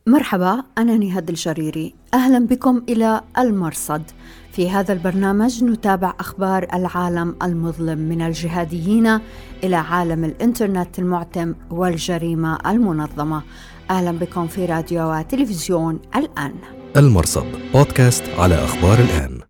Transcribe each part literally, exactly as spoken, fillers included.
مرحبا، أنا نهاد الجريري. أهلا بكم إلى المرصد. في هذا البرنامج نتابع أخبار العالم المظلم من الجهاديين إلى عالم الإنترنت المعتم والجريمة المنظمة. أهلا بكم في راديو وتلفزيون الآن. المرصد بودكاست على أخبار الآن.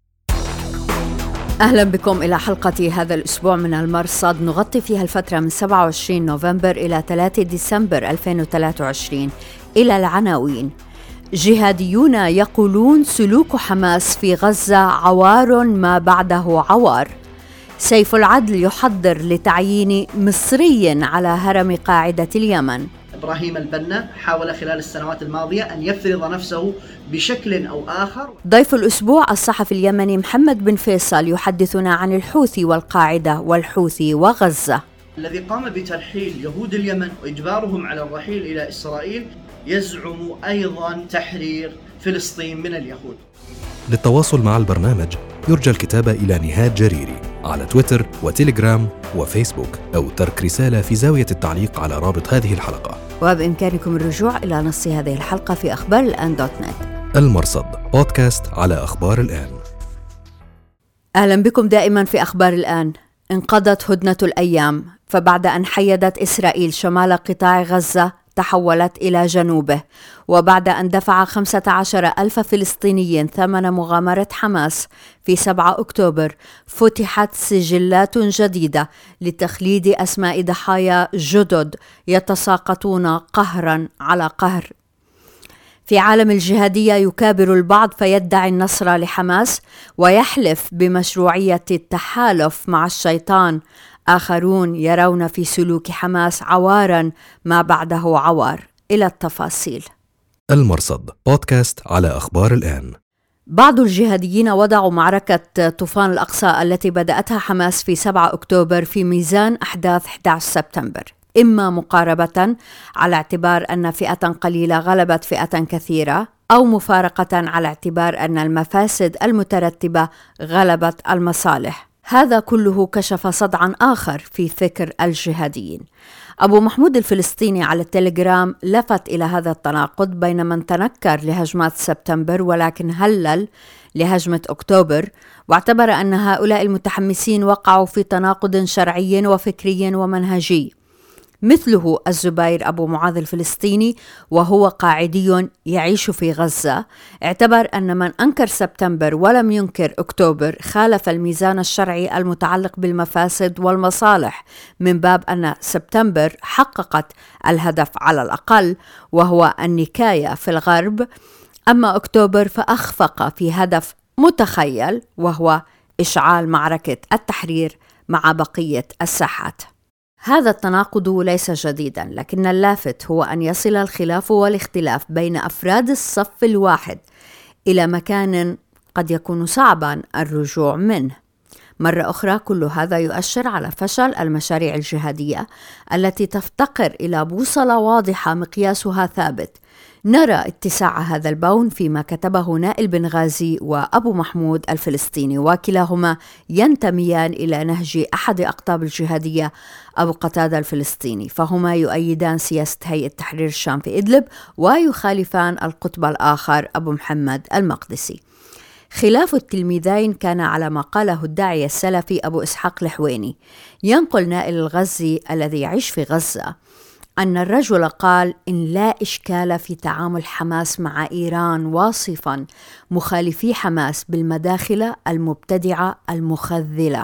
أهلا بكم إلى حلقة هذا الأسبوع من المرصد، نغطي فيها الفترة من سبعة وعشرين نوفمبر إلى ثلاثة ديسمبر ألفين وثلاثة وعشرين. إلى العناوين: جهاديون يقولون سلوك حماس في غزة عوار ما بعده عوار. سيف العدل يحضر لتعيين مصري على هرم قاعدة اليمن. إبراهيم البنا حاول خلال السنوات الماضية أن يفرض نفسه بشكل أو آخر. ضيف الأسبوع الصحفي اليمني محمد بن فيصل يحدثنا عن الحوثي والقاعدة والحوثي وغزة. الذي قام بترحيل يهود اليمن وإجبارهم على الرحيل إلى إسرائيل يزعم أيضا تحرير فلسطين من اليهود. للتواصل مع البرنامج يرجى الكتابة إلى نهاد جريري على تويتر وتيليجرام وفيسبوك، أو ترك رسالة في زاوية التعليق على رابط هذه الحلقة. وبإمكانكم الرجوع إلى نص هذه الحلقة في أخبار الآن دوت نت. المرصد بودكاست على أخبار الآن. أهلا بكم دائما في أخبار الآن. انقضت هدنة الأيام، فبعد أن حيدت إسرائيل شمال قطاع غزة تحولت إلى جنوبه، وبعد أن دفع خمسة عشر ألف فلسطيني ثمن مغامرة حماس في سبعة أكتوبر، فتحت سجلات جديدة لتخليد أسماء ضحايا جدد يتساقطون قهرا على قهر. في عالم الجهادية يكابر البعض فيدعي النصر لحماس ويحلف بمشروعية التحالف مع الشيطان، آخرون يرون في سلوك حماس عوارا ما بعده عوار. إلى التفاصيل. المرصد بودكاست على أخبار الآن. بعض الجهاديين وضعوا معركة طوفان الأقصى التي بدأتها حماس في سبعة أكتوبر في ميزان أحداث أحد عشر سبتمبر، إما مقاربة على اعتبار أن فئة قليلة غلبت فئة كثيرة، أو مفارقة على اعتبار أن المفاسد المترتبة غلبت المصالح. هذا كله كشف صدعا آخر في فكر الجهاديين. أبو محمود الفلسطيني على التليجرام لفت إلى هذا التناقض بين من تنكر لهجمات سبتمبر ولكن هلل لهجمة أكتوبر، واعتبر أن هؤلاء المتحمسين وقعوا في تناقض شرعي وفكري ومنهجي. مثله الزبير أبو معاذ الفلسطيني وهو قاعدي يعيش في غزة، اعتبر أن من أنكر سبتمبر ولم ينكر أكتوبر خالف الميزان الشرعي المتعلق بالمفاسد والمصالح، من باب أن سبتمبر حققت الهدف على الأقل وهو النكاية في الغرب، أما أكتوبر فأخفق في هدف متخيل وهو إشعال معركة التحرير مع بقية الساحات. هذا التناقض ليس جديدا، لكن اللافت هو أن يصل الخلاف والاختلاف بين أفراد الصف الواحد إلى مكان قد يكون صعبا الرجوع منه. مرة أخرى كل هذا يؤشر على فشل المشاريع الجهادية التي تفتقر إلى بوصلة واضحة مقياسها ثابت. نرى اتساع هذا البون فيما كتبه نائل بن غازي وأبو محمود الفلسطيني، وكلاهما ينتميان إلى نهج أحد أقطاب الجهادية أبو قتادة الفلسطيني، فهما يؤيدان سياسة هيئة تحرير الشام في إدلب ويخالفان القطب الآخر أبو محمد المقدسي. خلاف التلميذين كان على ما قاله الداعية السلفي أبو إسحاق الحويني. ينقل نائل الغزي الذي يعيش في غزة أن الرجل قال إن لا إشكال في تعامل حماس مع إيران، واصفا مخالفي حماس بالمداخلة المبتدعة المخذلة.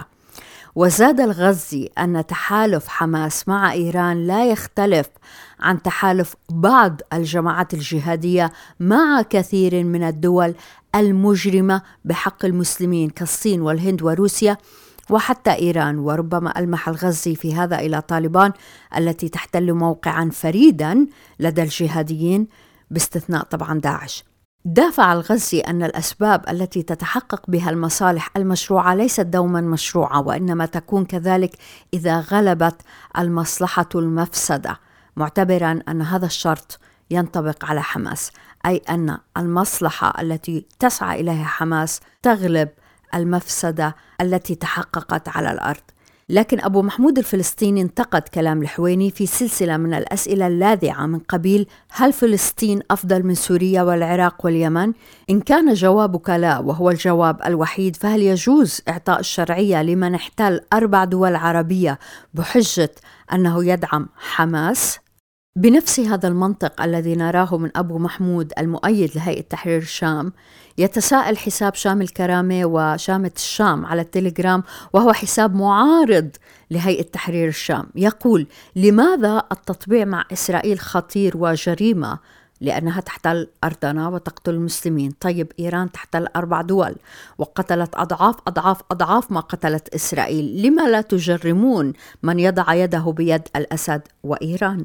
وزاد الغزي أن تحالف حماس مع إيران لا يختلف عن تحالف بعض الجماعات الجهادية مع كثير من الدول المجرمة بحق المسلمين كالصين والهند وروسيا وحتى إيران. وربما ألمح الغزي في هذا إلى طالبان التي تحتل موقعا فريدا لدى الجهاديين باستثناء طبعا داعش. دافع الغزي أن الأسباب التي تتحقق بها المصالح المشروعة ليست دوما مشروعة، وإنما تكون كذلك إذا غلبت المصلحة المفسدة، معتبرا أن هذا الشرط ينطبق على حماس، أي أن المصلحة التي تسعى إليها حماس تغلب المفسدة التي تحققت على الأرض. لكن أبو محمود الفلسطيني انتقد كلام الحويني في سلسلة من الأسئلة اللاذعة من قبيل: هل فلسطين أفضل من سوريا والعراق واليمن؟ إن كان جوابك لا وهو الجواب الوحيد، فهل يجوز إعطاء الشرعية لمن احتل أربع دول عربية بحجة أنه يدعم حماس؟ بنفس هذا المنطق الذي نراه من أبو محمود المؤيد لهيئة تحرير الشام، يتساءل حساب شام الكرامة وشامة الشام على التليجرام، وهو حساب معارض لهيئة تحرير الشام. يقول: لماذا التطبيع مع إسرائيل خطير وجريمة؟ لأنها تحتل أرضنا وتقتل المسلمين. طيب إيران تحتل أربع دول وقتلت أضعاف أضعاف أضعاف ما قتلت إسرائيل، لما لا تجرمون من يضع يده بيد الأسد وإيران؟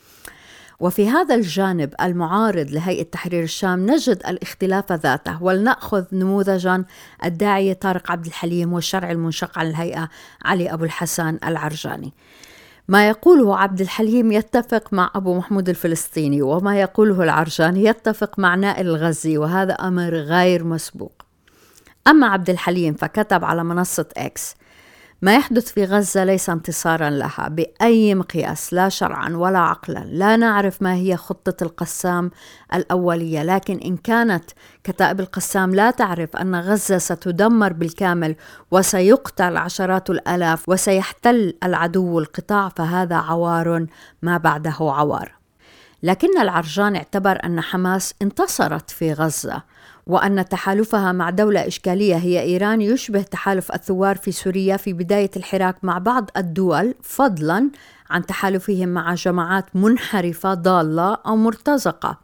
وفي هذا الجانب المعارض لهيئة تحرير الشام نجد الاختلاف ذاته. ولنأخذ نموذجا الداعية طارق عبد الحليم والشرع المنشق عن الهيئة علي أبو الحسن العرجاني. ما يقوله عبد الحليم يتفق مع أبو محمود الفلسطيني، وما يقوله العرجاني يتفق مع نائل الغزي، وهذا أمر غير مسبوق. أما عبد الحليم فكتب على منصة إكس: ما يحدث في غزة ليس انتصارا لها بأي مقياس، لا شرعا ولا عقلا. لا نعرف ما هي خطة القسام الأولية، لكن إن كانت كتائب القسام لا تعرف أن غزة ستدمر بالكامل وسيقتل عشرات الآلاف وسيحتل العدو القطاع، فهذا عوار ما بعده عوار. لكن العرجان اعتبر أن حماس انتصرت في غزة، وأن تحالفها مع دولة إشكالية هي إيران يشبه تحالف الثوار في سوريا في بداية الحراك مع بعض الدول، فضلا عن تحالفهم مع جماعات منحرفة ضالة أو مرتزقة.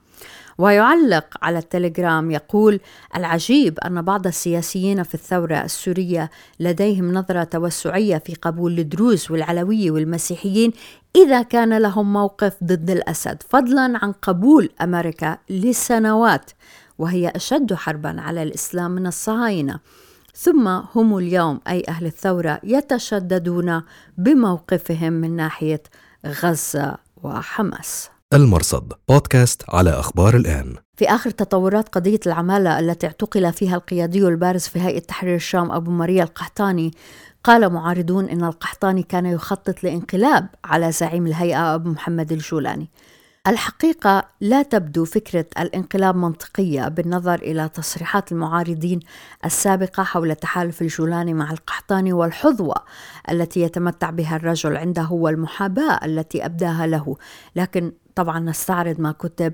ويعلق على التليجرام يقول: العجيب أن بعض السياسيين في الثورة السورية لديهم نظرة توسعية في قبول الدروز والعلوية والمسيحيين إذا كان لهم موقف ضد الأسد، فضلا عن قبول أمريكا لسنوات وهي أشد حربا على الإسلام من الصهاينة، ثم هم اليوم أي أهل الثورة يتشددون بموقفهم من ناحية غزة وحماس. المرصد بودكاست على أخبار الآن. في آخر تطورات قضية العمالة التي اعتقل فيها القيادي البارز في هيئة تحرير الشام أبو ماريا القحطاني، قال معارضون إن القحطاني كان يخطط لانقلاب على زعيم الهيئة أبو محمد الجولاني. الحقيقة لا تبدو فكرة الانقلاب منطقية بالنظر إلى تصريحات المعارضين السابقة حول تحالف الجولاني مع القحطاني والحظوة التي يتمتع بها الرجل عنده والمحاباة التي أبداها له. لكن طبعا نستعرض ما كتب،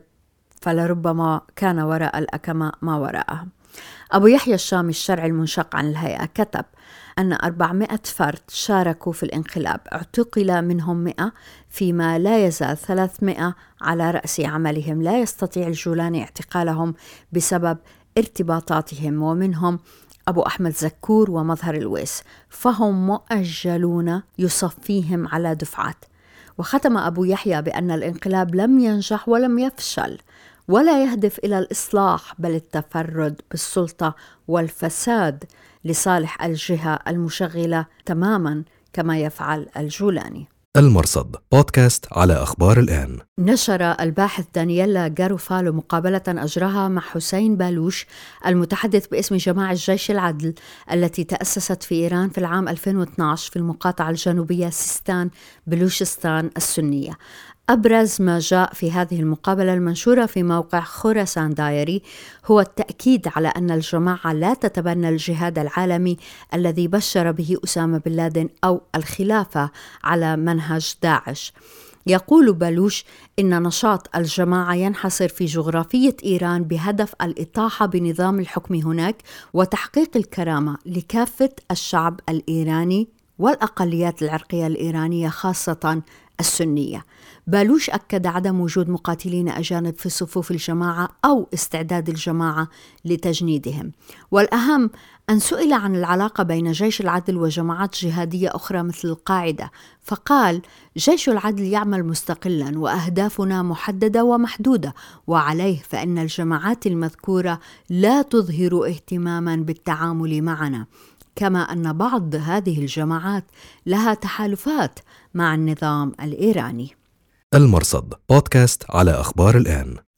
فلربما كان وراء الأكماء ما وراءها. أبو يحيى الشامي الشرعي المنشق عن الهيئة كتب أن أربعمائة فرد شاركوا في الانقلاب، اعتقل منهم مئة، فيما لا يزال ثلاثمائة على رأس عملهم. لا يستطيع الجولاني اعتقالهم بسبب ارتباطاتهم، ومنهم أبو أحمد زكور ومظهر الويس، فهم مؤجلون يصفيهم على دفعات. وختم أبو يحيى بأن الانقلاب لم ينجح ولم يفشل ولا يهدف إلى الإصلاح، بل التفرد بالسلطة والفساد لصالح الجهة المشغلة تماما كما يفعل الجولاني. المرصد بودكاست على أخبار الآن. نشر الباحث دانييلا غاروفالو مقابلة أجراها مع حسين بالوش المتحدث باسم جماعة جيش العدل التي تأسست في إيران في العام ألفين واثني عشر في المقاطعة الجنوبية سيستان بلوشستان السنية. أبرز ما جاء في هذه المقابلة المنشورة في موقع خوراسان دايري هو التأكيد على أن الجماعة لا تتبنى الجهاد العالمي الذي بشر به أسامة بن لادن أو الخلافة على منهج داعش. يقول بالوش إن نشاط الجماعة ينحصر في جغرافية إيران بهدف الإطاحة بنظام الحكم هناك وتحقيق الكرامة لكافة الشعب الإيراني والأقليات العرقية الإيرانية خاصة السنية. بالوش أكد عدم وجود مقاتلين أجانب في صفوف الجماعة أو استعداد الجماعة لتجنيدهم. والأهم أن سئل عن العلاقة بين جيش العدل وجماعات جهادية أخرى مثل القاعدة، فقال: جيش العدل يعمل مستقلا وأهدافنا محددة ومحدودة، وعليه فإن الجماعات المذكورة لا تظهر اهتماما بالتعامل معنا، كما أن بعض هذه الجماعات لها تحالفات مع النظام الإيراني. المرصد بودكاست على أخبار الآن.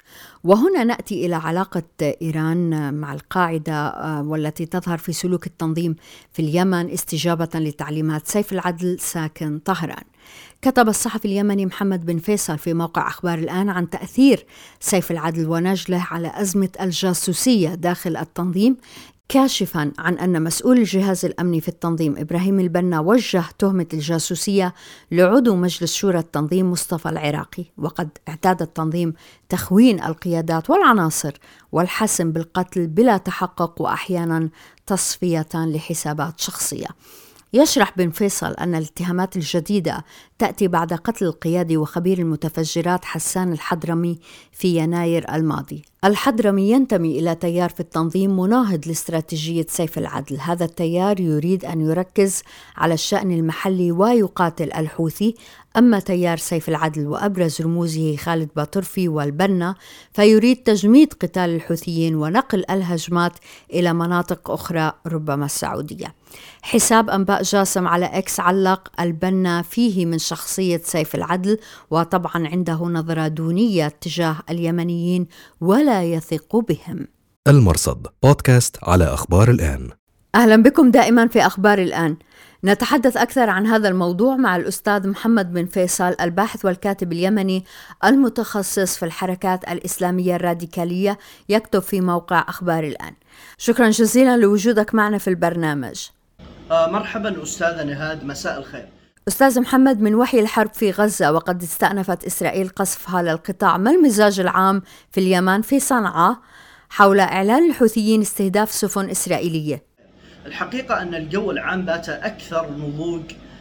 وهنا نأتي إلى علاقة إيران مع القاعدة والتي تظهر في سلوك التنظيم في اليمن استجابة لتعليمات سيف العدل ساكن طهران. كتب الصحفي اليمني محمد بن فيصل في موقع أخبار الآن عن تأثير سيف العدل ونجله على أزمة الجاسوسية داخل التنظيم، كاشفاً عن أن مسؤول الجهاز الأمني في التنظيم إبراهيم البنا وجه تهمة الجاسوسية لعضو مجلس شورى التنظيم مصطفى العراقي، وقد اعتاد التنظيم تخوين القيادات والعناصر والحسم بالقتل بلا تحقق وأحياناً تصفية لحسابات شخصية. يشرح بن فيصل أن الاتهامات الجديدة تأتي بعد قتل القيادي وخبير المتفجرات حسان الحضرمي في يناير الماضي. الحضرمي ينتمي إلى تيار في التنظيم مناهض لاستراتيجية سيف العدل. هذا التيار يريد أن يركز على الشأن المحلي ويقاتل الحوثي، أما تيار سيف العدل وأبرز رموزه خالد باطرفي والبنا فيريد تجميد قتال الحوثيين ونقل الهجمات إلى مناطق أخرى ربما السعودية. حساب أنباء جاسم على إكس علق: البنا فيه من شخصية سيف العدل، وطبعا عنده نظرة دونية تجاه اليمنيين ولا يثق بهم. المرصد بودكاست على أخبار الآن. أهلا بكم دائما في أخبار الآن. نتحدث أكثر عن هذا الموضوع مع الأستاذ محمد بن فيصل، الباحث والكاتب اليمني المتخصص في الحركات الإسلامية الراديكالية، يكتب في موقع أخبار الآن. شكرا جزيلا لوجودك معنا في البرنامج. آه مرحبا أستاذة نهاد، مساء الخير. أستاذ محمد، من وحي الحرب في غزة وقد استأنفت إسرائيل قصفها للقطاع، ما المزاج العام في اليمن في صنعاء حول إعلان الحوثيين استهداف سفن إسرائيلية؟ الحقيقة أن الجو العام بات أكثر نضوج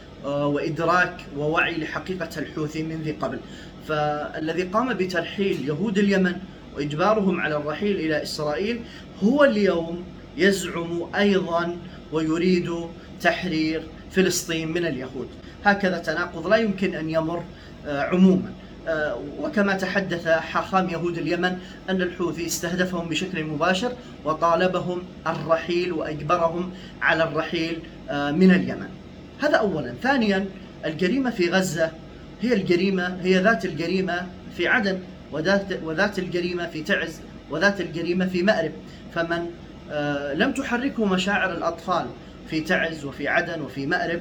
وإدراك ووعي لحقيقة الحوثي من ذي قبل، فالذي قام بترحيل يهود اليمن وإجبارهم على الرحيل إلى إسرائيل هو اليوم يزعم أيضا ويريد تحرير فلسطين من اليهود. هكذا تناقض لا يمكن أن يمر عموما. وكما تحدث حاخام يهود اليمن أن الحوثي استهدفهم بشكل مباشر وطالبهم الرحيل وأجبرهم على الرحيل من اليمن. هذا أولا. ثانيا، الجريمة في غزة هي الجريمة هي ذات الجريمة في عدن وذات, وذات الجريمة في تعز وذات الجريمة في مأرب، فمن لم تحركه مشاعر الأطفال في تعز وفي عدن وفي مأرب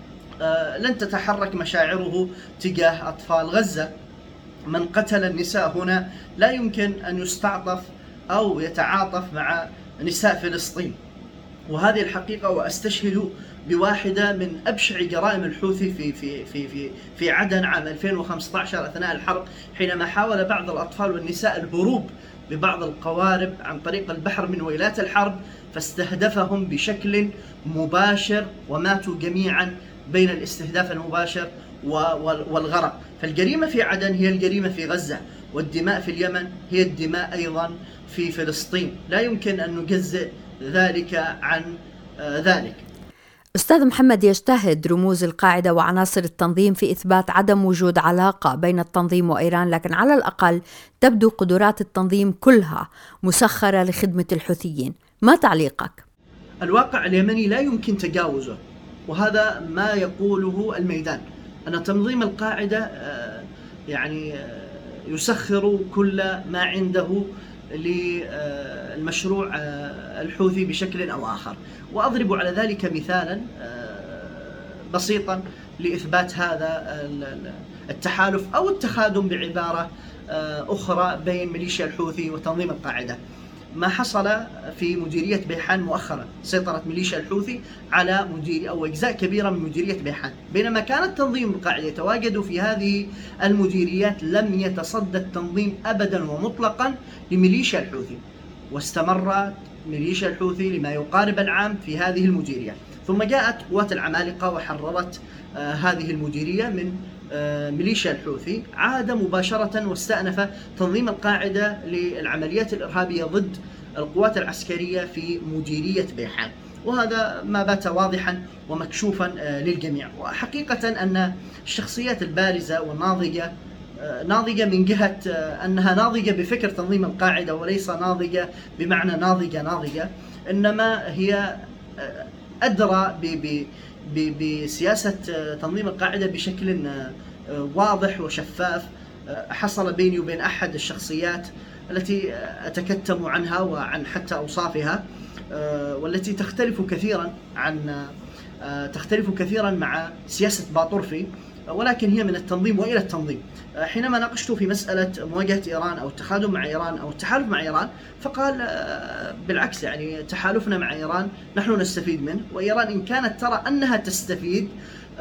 لن تتحرك مشاعره تجاه أطفال غزة. من قتل النساء هنا لا يمكن أن يستعطف أو يتعاطف مع نساء فلسطين، وهذه الحقيقة. وأستشهد بواحدة من أبشع جرائم الحوثي في في في في في عدن عام ألفين وخمسة عشر أثناء الحرب، حينما حاول بعض الأطفال والنساء الهروب ببعض القوارب عن طريق البحر من ويلات الحرب، فاستهدفهم بشكل مباشر وماتوا جميعا بين الاستهداف المباشر والغرق. فالجريمة في عدن هي الجريمة في غزة، والدماء في اليمن هي الدماء أيضا في فلسطين، لا يمكن أن نجزئ ذلك عن ذلك. أستاذ محمد، يجتهد رموز القاعدة وعناصر التنظيم في إثبات عدم وجود علاقة بين التنظيم وإيران، لكن على الأقل تبدو قدرات التنظيم كلها مسخرة لخدمة الحوثيين. ما تعليقك؟ الواقع اليمني لا يمكن تجاوزه، وهذا ما يقوله الميدان، أن تنظيم القاعدة يعني يسخر كل ما عنده للمشروع الحوثي بشكل أو آخر. وأضرب على ذلك مثالا بسيطا لإثبات هذا التحالف أو التخادم بعبارة أخرى بين ميليشيا الحوثي وتنظيم القاعدة. ما حصل في مديرية بيحان مؤخرا، سيطرت ميليشيا الحوثي على مدير أو أجزاء كبيرة من مديرية بيحان، بينما كان التنظيم القاعدة يتواجد في هذه المديريات لم يتصدى التنظيم أبدا ومطلقا لميليشيا الحوثي، واستمرت ميليشيا الحوثي لما يقارب العام في هذه المديرية، ثم جاءت قوات العمالقة وحررت آه هذه المديرية من آه ميليشيا الحوثي. عاد مباشرة واستأنف تنظيم القاعدة للعمليات الإرهابية ضد القوات العسكرية في مديرية بيحان، وهذا ما بات واضحا ومكشوفا آه للجميع. وحقيقة أن الشخصيات البارزة والناضجة ناضجة من جهة أنها ناضجة بفكر تنظيم القاعدة، وليس ناضجة بمعنى ناضجة ناضجة، إنما هي أدرى بسياسة تنظيم القاعدة بشكل واضح وشفاف. حصل بيني وبين أحد الشخصيات التي أتكتم عنها وعن حتى أوصافها، والتي تختلف كثيرا عن تختلف كثيرا مع سياسة باطرفي، ولكن هي من التنظيم وإلى التنظيم. حينما ناقشته في مسألة مواجهة إيران أو التخاذل مع إيران أو التحالف مع إيران، فقال بالعكس، يعني تحالفنا مع إيران نحن نستفيد منه، وإيران إن كانت ترى أنها تستفيد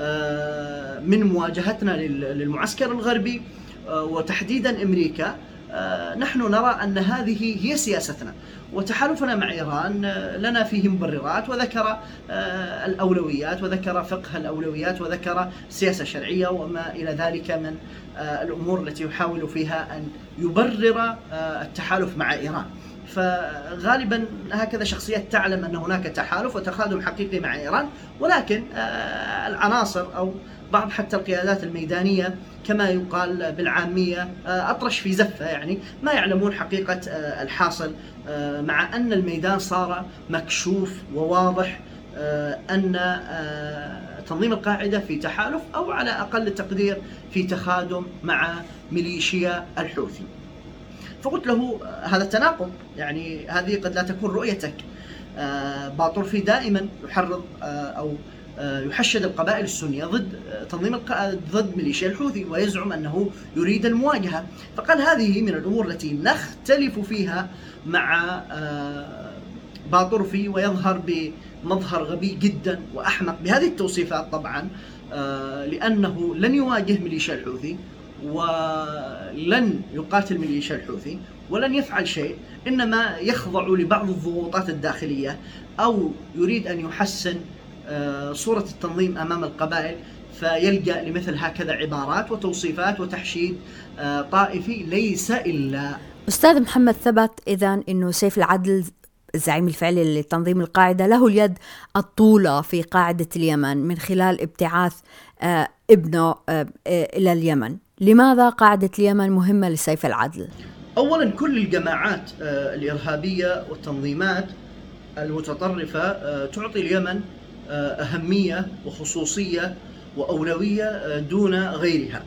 من مواجهتنا للمعسكر الغربي وتحديدا أمريكا، نحن نرى أن هذه هي سياستنا، وتحالفنا مع إيران لنا فيه مبررات، وذكر الأولويات وذكر فقه الأولويات وذكر سياسة شرعية وما إلى ذلك من الأمور التي يحاول فيها أن يبرر التحالف مع إيران. فغالبا هكذا شخصيات تعلم أن هناك تحالف وتخاذل حقيقي مع إيران، ولكن العناصر أو بعض حتى القيادات الميدانية كما يقال بالعامية أطرش في زفة، يعني ما يعلمون حقيقة الحاصل، مع أن الميدان صار مكشوف وواضح أن تنظيم القاعدة في تحالف أو على أقل التقدير في تخادم مع ميليشيا الحوثي. فقلت له هذا التناقض، يعني هذه قد لا تكون رؤيتك. باطرفي دائما يحرض أو يحشد القبائل السنية ضد تنظيم القاعدة ضد ميليشيا الحوثي، ويزعم أنه يريد المواجهة. فقال هذه من الأمور التي نختلف فيها مع باطرفي، ويظهر بمظهر غبي جدا وأحمق بهذه التوصيفات طبعا، لأنه لن يواجه ميليشيا الحوثي ولن يقاتل ميليشيا الحوثي ولن يفعل شيء، إنما يخضع لبعض الضغوطات الداخلية أو يريد أن يحسن صورة التنظيم أمام القبائل، فيلجأ لمثل هكذا عبارات وتوصيفات وتحشيد طائفي ليس إلا. أستاذ محمد، ثبت إذن أنه سيف العدل الزعيم الفعلي لتنظيم القاعدة له اليد الطولة في قاعدة اليمن من خلال ابتعاث ابنه إلى اليمن. لماذا قاعدة اليمن مهمة لسيف العدل؟ أولا، كل الجماعات الإرهابية والتنظيمات المتطرفة تعطي اليمن أهمية وخصوصية وأولوية دون غيرها،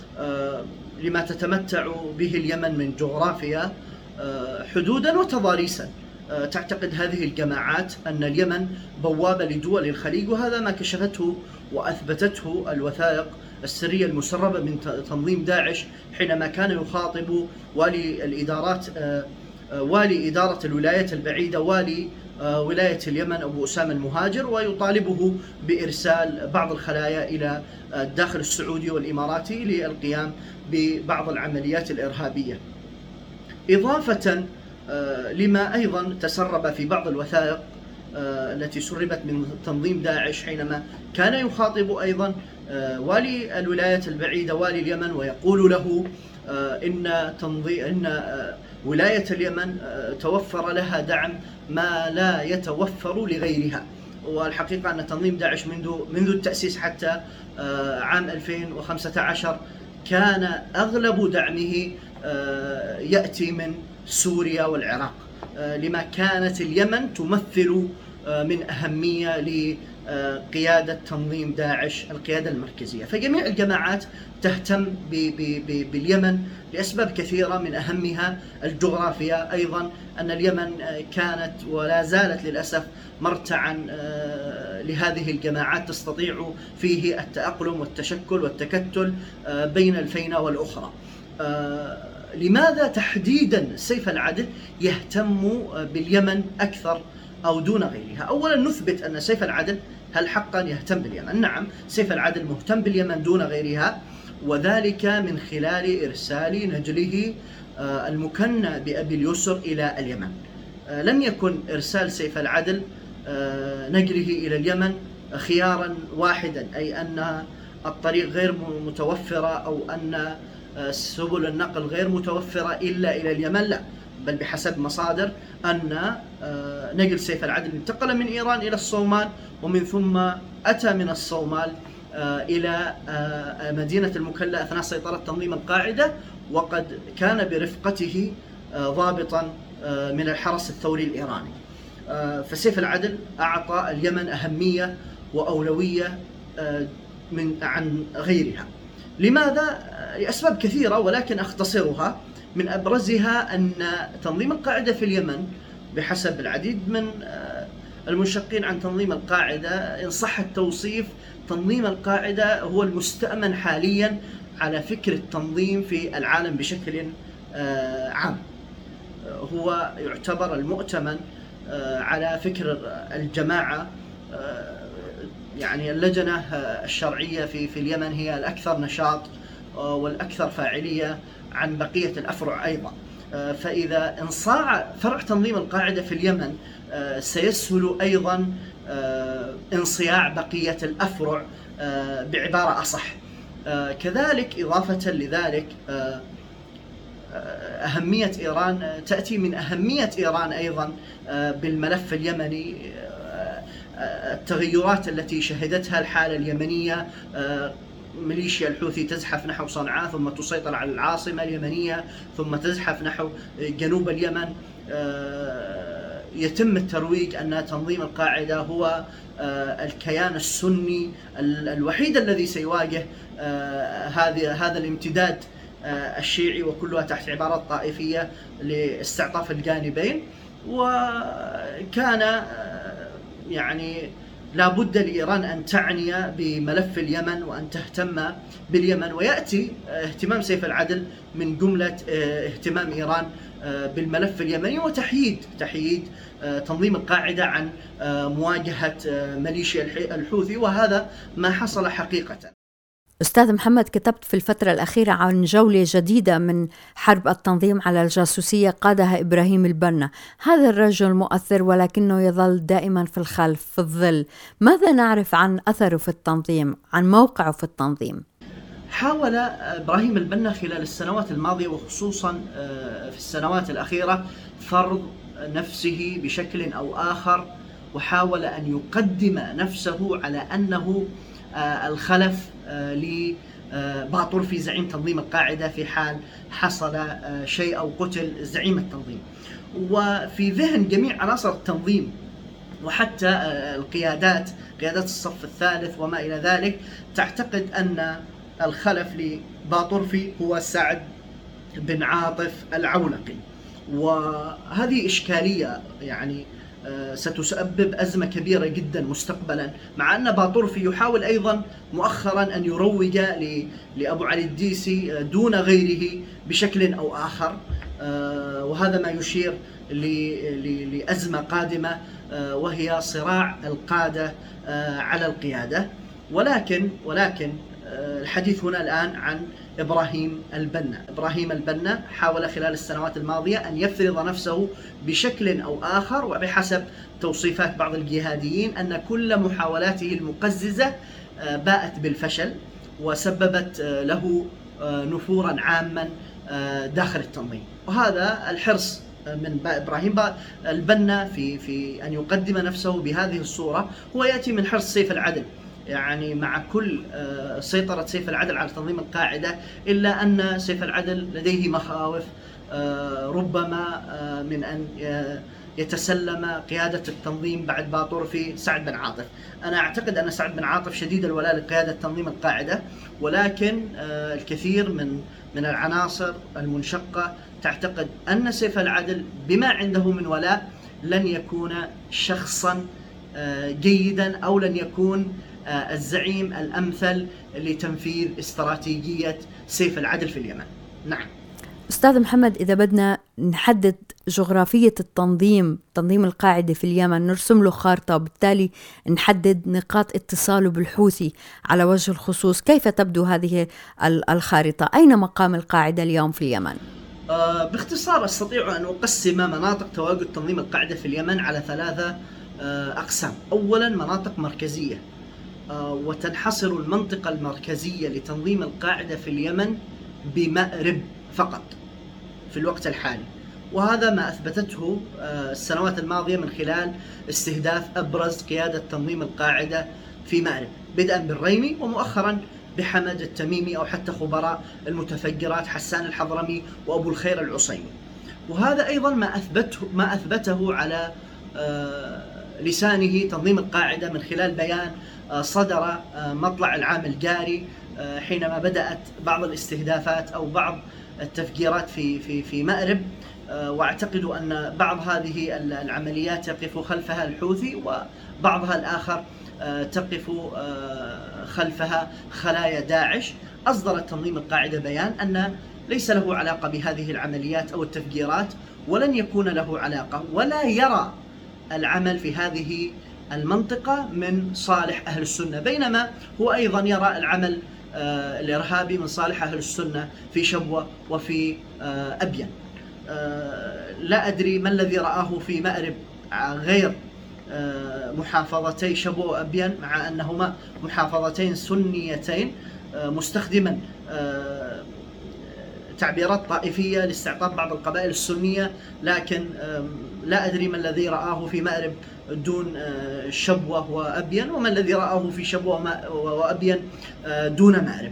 لما تتمتع به اليمن من جغرافيا، حدودا وتضاريسا. تعتقد هذه الجماعات أن اليمن بوابة لدول الخليج، وهذا ما كشفته وأثبتته الوثائق السرية المسربة من تنظيم داعش حينما كان يخاطب والي الإدارات والي إدارة الولايات البعيدة والي ولاية اليمن أبو أسامة المهاجر، ويطالبه بإرسال بعض الخلايا إلى الداخل السعودي والإماراتي للقيام ببعض العمليات الإرهابية، إضافة لما أيضا تسرب في بعض الوثائق التي سربت من تنظيم داعش حينما كان يخاطب أيضا والي الولايات البعيدة والي اليمن، ويقول له إن تنظيم إن ولاية اليمن توفر لها دعم ما لا يتوفر لغيرها. والحقيقة أن تنظيم داعش منذ منذ التأسيس حتى عام ألفين وخمسة عشر كان أغلب دعمه يأتي من سوريا والعراق، لما كانت اليمن تمثل من أهمية لقيادة تنظيم داعش القيادة المركزية. فجميع الجماعات تهتم باليمن لأسباب كثيرة، من أهمها الجغرافيا، أيضا أن اليمن كانت ولا زالت للأسف مرتعا لهذه الجماعات تستطيع فيه التأقلم والتشكل والتكتل بين الفينة والأخرى. لماذا تحديدا سيف العدل يهتم باليمن أكثر أو دون غيرها؟ أولا، نثبت أن سيف العدل هل حقا يهتم باليمن؟ نعم، سيف العدل مهتم باليمن دون غيرها، وذلك من خلال إرسال نجله المكنى بأبي اليسر إلى اليمن. لم يكن إرسال سيف العدل نجله إلى اليمن خيارا واحدا، أي أن الطريق غير متوفرة أو أن سبل النقل غير متوفرة إلا إلى اليمن، لا، بل بحسب مصادر أن نجل سيف العدل انتقل من إيران إلى الصومال، ومن ثم أتى من الصومال إلى مدينة المكلا أثناء سيطرة تنظيم القاعدة، وقد كان برفقته ضابطا من الحرس الثوري الإيراني. فسيف العدل أعطى اليمن أهمية وأولوية من عن غيرها. لماذا؟ لأسباب كثيرة، ولكن أختصرها. من أبرزها أن تنظيم القاعدة في اليمن بحسب العديد من المنشقين عن تنظيم القاعدة، إن صح التوصيف، تنظيم القاعدة هو المستأمن حاليا على فكر التنظيم في العالم بشكل عام. هو يعتبر المؤتمن على فكر الجماعة. يعني اللجنة الشرعية في في اليمن هي الأكثر نشاط والأكثر فاعلية عن بقية الأفرع أيضا. فإذا انصاع فرع تنظيم القاعدة في اليمن سيسهل أيضا انصياع بقية الأفرع بعبارة أصح. كذلك إضافة لذلك أهمية إيران تأتي من أهمية إيران أيضا بالملف اليمني. التغيرات التي شهدتها الحالة اليمنية، ميليشيا الحوثي تزحف نحو صنعاء ثم تسيطر على العاصمة اليمنية ثم تزحف نحو جنوب اليمن. يتم الترويج أن تنظيم القاعدة هو الكيان السني الوحيد الذي سيواجه هذا الامتداد الشيعي، وكلها تحت عبارات طائفية لاستعطاف الجانبين. وكان يعني لا بد لإيران أن تعني بملف اليمن وأن تهتم باليمن، ويأتي اهتمام سيف العدل من جملة اهتمام إيران بالملف اليمني وتحييد تحييد تنظيم القاعدة عن مواجهة ميليشيا الحوثي، وهذا ما حصل حقيقة. أستاذ محمد، كتبت في الفترة الأخيرة عن جولة جديدة من حرب التنظيم على الجاسوسية قادها إبراهيم البنا. هذا الرجل مؤثر ولكنه يظل دائما في الخلف في الظل. ماذا نعرف عن أثره في التنظيم، عن موقعه في التنظيم؟ حاول إبراهيم البنا خلال السنوات الماضية وخصوصا في السنوات الأخيرة فرض نفسه بشكل أو آخر، وحاول أن يقدم نفسه على أنه الخلف لباطرفي زعيم تنظيم القاعدة في حال حصل شيء أو قتل زعيم التنظيم. وفي ذهن جميع عناصر التنظيم وحتى القيادات، قيادات الصف الثالث وما إلى ذلك، تعتقد أن الخلف لباطرفي هو سعد بن عاطف العولقي. وهذه إشكالية يعني ستسبب أزمة كبيرة جدا مستقبلا، مع أن باطرفي يحاول أيضا مؤخرا أن يروج لأبو علي الديسي دون غيره بشكل أو آخر، وهذا ما يشير لأزمة قادمة وهي صراع القادة على القيادة. ولكن ولكن الحديث هنا الآن عن إبراهيم البنا. إبراهيم البنا حاول خلال السنوات الماضية أن يفرض نفسه بشكل أو آخر، وبحسب توصيفات بعض الجهاديين أن كل محاولاته المقززة باءت بالفشل وسببت له نفورا عاما داخل التنظيم. وهذا الحرص من إبراهيم البنا في في أن يقدم نفسه بهذه الصورة هو يأتي من حرص سيف العدل. يعني مع كل سيطرة سيف العدل على تنظيم القاعدة، إلا أن سيف العدل لديه مخاوف ربما من أن يتسلم قيادة التنظيم بعد باطرفي سعد بن عاطف. أنا أعتقد أن سعد بن عاطف شديد الولاء لقيادة تنظيم القاعدة، ولكن الكثير من من العناصر المنشقة تعتقد أن سيف العدل بما عنده من ولاء لن يكون شخصا جيدا، أو لن يكون الزعيم الأمثل لتنفيذ استراتيجية سيف العدل في اليمن. نعم أستاذ محمد، إذا بدنا نحدد جغرافية التنظيم، تنظيم القاعدة في اليمن، نرسم له خارطة، بالتالي نحدد نقاط اتصاله بالحوثي على وجه الخصوص، كيف تبدو هذه الخارطة؟ أين مقام القاعدة اليوم في اليمن؟ آه باختصار أستطيع أن أقسم مناطق تواجد تنظيم القاعدة في اليمن على ثلاثة آه أقسام. أولا مناطق مركزية، آه وتنحصر المنطقة المركزية لتنظيم القاعدة في اليمن بمأرب فقط في الوقت الحالي، وهذا ما أثبتته السنوات الماضية من خلال استهداف أبرز قيادة تنظيم القاعدة في مأرب، بدءا بالريمي ومؤخرا بحمد التميمي أو حتى خبراء المتفجرات حسان الحضرمي وأبو الخير العصيمي. وهذا أيضا ما أثبته ما أثبته على لسانه تنظيم القاعدة من خلال بيان صدر مطلع العام الجاري حينما بدأت بعض الاستهدافات أو بعض التفجيرات في في في مأرب، واعتقد أن بعض هذه العمليات يقف خلفها الحوثي وبعضها الآخر تقف خلفها خلايا داعش. أصدرت تنظيم القاعدة بيان أن ليس له علاقة بهذه العمليات أو التفجيرات، ولن يكون له علاقة، ولا يرى العمل في هذه المنطقة من صالح أهل السنة، بينما هو أيضا يرى العمل الإرهابي من صالح أهل السنة في شبوة وفي أبين. لا أدري ما الذي رآه في مأرب غير محافظتي شبوة وأبين، مع أنهما محافظتين سنيتين، مستخدما تعبيرات طائفية لاستعطاف بعض القبائل السنية، لكن لا أدري ما الذي رآه في مأرب دون شبوة وأبين، وما الذي رآه في شبوة وأبين دون مأرب.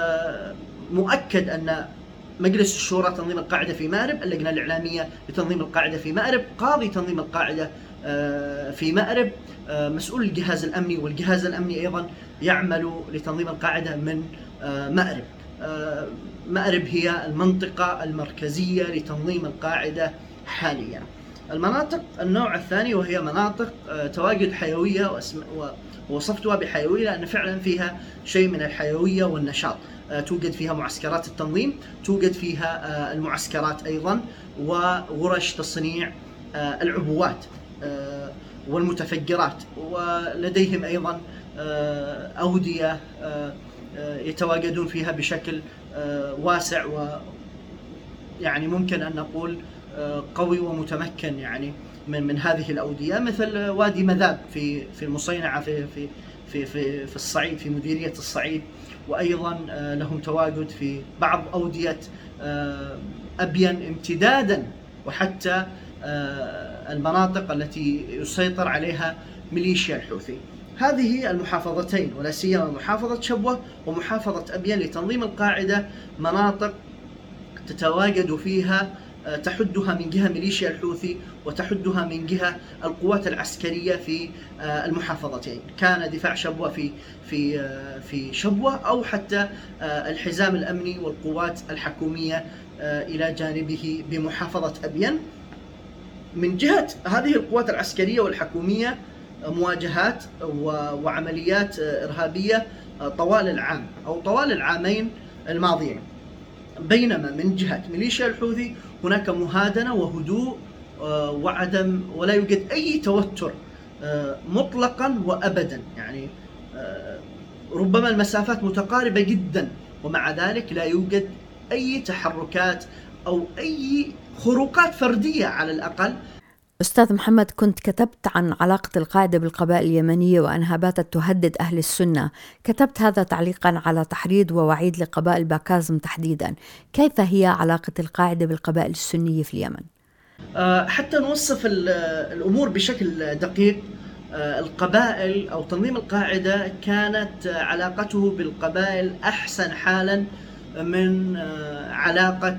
مؤكد أن مجلس الشورى تنظيم القاعدة في مأرب، اللجنة الإعلامية لتنظيم القاعدة في مأرب، قاضي تنظيم القاعدة في مأرب، مسؤول الجهاز الأمني، والجهاز الأمني أيضا يعمل لتنظيم القاعدة من مأرب. مأرب هي المنطقة المركزية لتنظيم القاعدة حاليا. المناطق النوع الثاني وهي مناطق تواجد حيوية، ووصفتها بحيوية لأن فعلا فيها شيء من الحيوية والنشاط. توجد فيها معسكرات التنظيم، توجد فيها المعسكرات أيضا، وورش تصنيع العبوات والمتفجرات، ولديهم أيضا أودية يتواجدون فيها بشكل واسع، ويعني ممكن أن نقول قوي ومتمكن يعني من من هذه الأودية، مثل وادي مذاب في في المصينعة في في في في في الصعيد، في مديرية الصعيد، وأيضا لهم تواجد في بعض أودية أبين امتدادا، وحتى المناطق التي يسيطر عليها ميليشيا الحوثي. هذه المحافظتين، ولا سيما محافظة شبوة ومحافظة أبين لتنظيم القاعدة، مناطق تتواجد فيها تحدها من جهة ميليشيا الحوثي وتحدها من جهة القوات العسكرية في المحافظتين، كان دفاع شبوة في في في شبوة أو حتى الحزام الأمني والقوات الحكومية إلى جانبه بمحافظة أبين. من جهة هذه القوات العسكرية والحكومية مواجهات وعمليات إرهابية طوال العام أو طوال العامين الماضيين، بينما من جهة ميليشيا الحوثي هناك مهادنة وهدوء وعدم ولا يوجد أي توتر مطلقا وأبدا، يعني ربما المسافات متقاربة جدا، ومع ذلك لا يوجد أي تحركات أو أي خروقات فردية على الأقل. أستاذ محمد، كنت كتبت عن علاقة القاعدة بالقبائل اليمنية وأنها باتت تهدد أهل السنة، كتبت هذا تعليقا على تحريض ووعيد لقبائل باكازم تحديدا. كيف هي علاقة القاعدة بالقبائل السنية في اليمن؟ حتى نوصف الأمور بشكل دقيق، القبائل أو تنظيم القاعدة كانت علاقته بالقبائل أحسن حالا من علاقة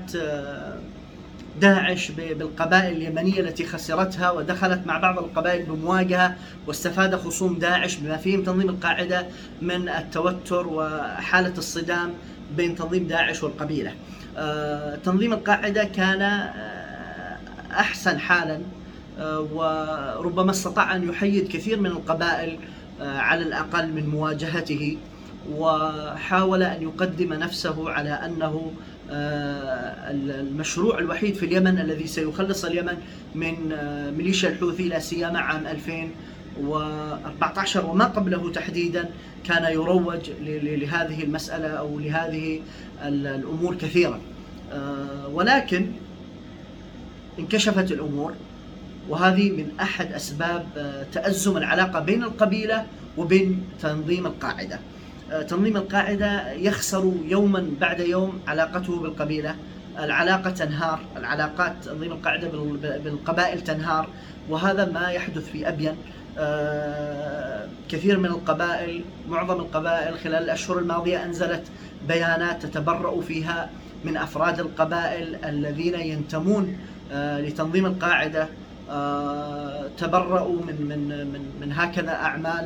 داعش بالقبائل اليمنية التي خسرتها ودخلت مع بعض القبائل بمواجهة، واستفاد خصوم داعش بما فيهم تنظيم القاعدة من التوتر وحالة الصدام بين تنظيم داعش والقبيلة. تنظيم القاعدة كان أحسن حالا، وربما استطاع أن يحيد كثير من القبائل على الأقل من مواجهته، وحاول أن يقدم نفسه على أنه المشروع الوحيد في اليمن الذي سيخلص اليمن من ميليشيا الحوثي، لا سيما عام ألفين وأربعة عشر وما قبله تحديدا كان يروج لهذه المسألة أو لهذه الأمور كثيرا، ولكن انكشفت الأمور، وهذه من أحد أسباب تأزم العلاقة بين القبيلة وبين تنظيم القاعدة. تنظيم القاعدة يخسر يوما بعد يوم علاقته بالقبيلة، العلاقة تنهار، العلاقات تنظيم القاعدة بالقبائل تنهار، وهذا ما يحدث في أبين. كثير من القبائل، معظم القبائل خلال الأشهر الماضية أنزلت بيانات تتبرأ فيها من أفراد القبائل الذين ينتمون لتنظيم القاعدة، تبرأوا من من من من هكذا أعمال،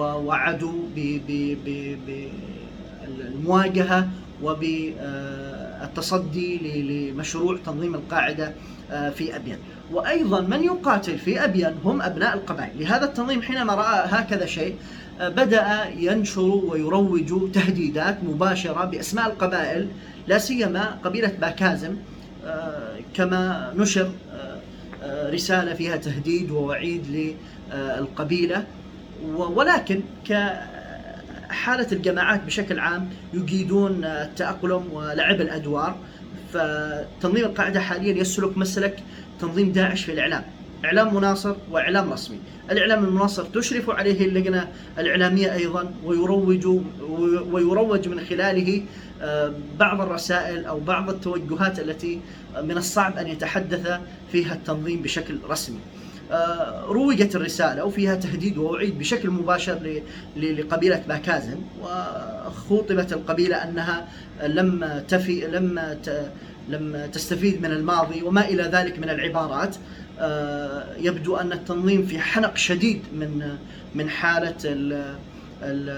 ووعدوا بالمواجهة وبالعودة التصدي لمشروع تنظيم القاعدة في أبين. وأيضا من يقاتل في أبين هم أبناء القبائل. لهذا التنظيم حينما رأى هكذا شيء بدأ ينشر ويروج تهديدات مباشرة بأسماء القبائل، لا سيما قبيلة باكازم، كما نشر رسالة فيها تهديد ووعيد للقبيلة. ولكن كحالة الجماعات بشكل عام يجيدون التأقلم ولعب الأدوار، فتنظيم القاعدة حاليا يسلك مسلك تنظيم داعش في الإعلام، إعلام مناصر وإعلام رسمي. الإعلام المناصر تشرف عليه اللجنة الإعلامية أيضا، ويروج ويروج من خلاله بعض الرسائل أو بعض التوجهات التي من الصعب أن يتحدث فيها التنظيم بشكل رسمي. روجت الرسالة وفيها تهديد ووعيد بشكل مباشر لقبيلة باكازم، وخوطبت القبيلة أنها لم تفي لم لم تستفيد من الماضي وما إلى ذلك من العبارات. يبدو أن التنظيم في حنق شديد من من حالة ال ال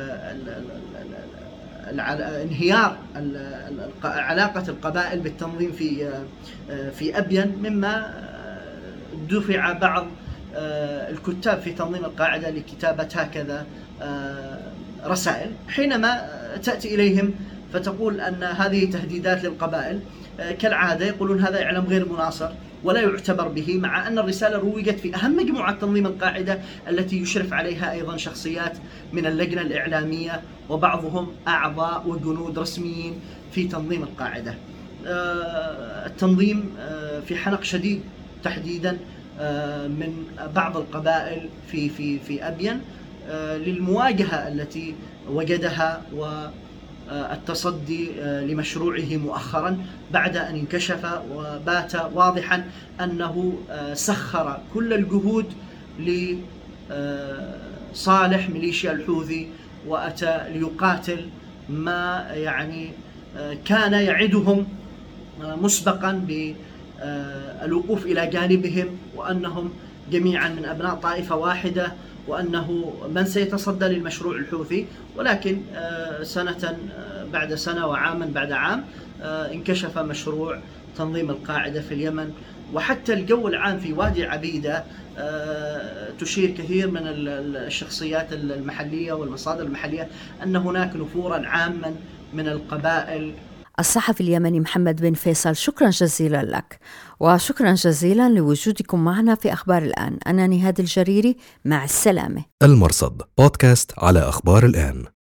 ال انهيار علاقة القبائل بالتنظيم في في أبين، مما دفع بعض الكتاب في تنظيم القاعدة لكتابة هكذا رسائل، حينما تأتي إليهم فتقول أن هذه تهديدات للقبائل. كالعادة يقولون هذا إعلام غير مناصر ولا يعتبر به، مع أن الرسالة روجت في أهم مجموعات تنظيم القاعدة التي يشرف عليها أيضا شخصيات من اللجنة الإعلامية، وبعضهم أعضاء وجنود رسميين في تنظيم القاعدة. التنظيم في حنق شديد تحديدا من بعض القبائل في في في أبين للمواجهة التي وجدها والتصدي لمشروعه مؤخرا، بعد أن انكشف وبات واضحا أنه سخر كل الجهود لصالح ميليشيا الحوثي، وأتى ليقاتل ما يعني كان يعدهم مسبقا بالوقوف إلى جانبهم، وأنهم جميعا من أبناء طائفة واحدة، وأنه من سيتصدى للمشروع الحوثي. ولكن سنة بعد سنة وعاما بعد عام انكشف مشروع تنظيم القاعدة في اليمن. وحتى الجو العام في وادي عبيدة تشير كثير من الشخصيات المحلية والمصادر المحلية أن هناك نفورا عاما من القبائل. الصحفي اليمني محمد بن فيصل، شكرا جزيلا لك، وشكرا جزيلا لوجودكم معنا في أخبار الآن. أنا نهاد الجريري، مع السلامة. المرصد بودكاست على أخبار الآن.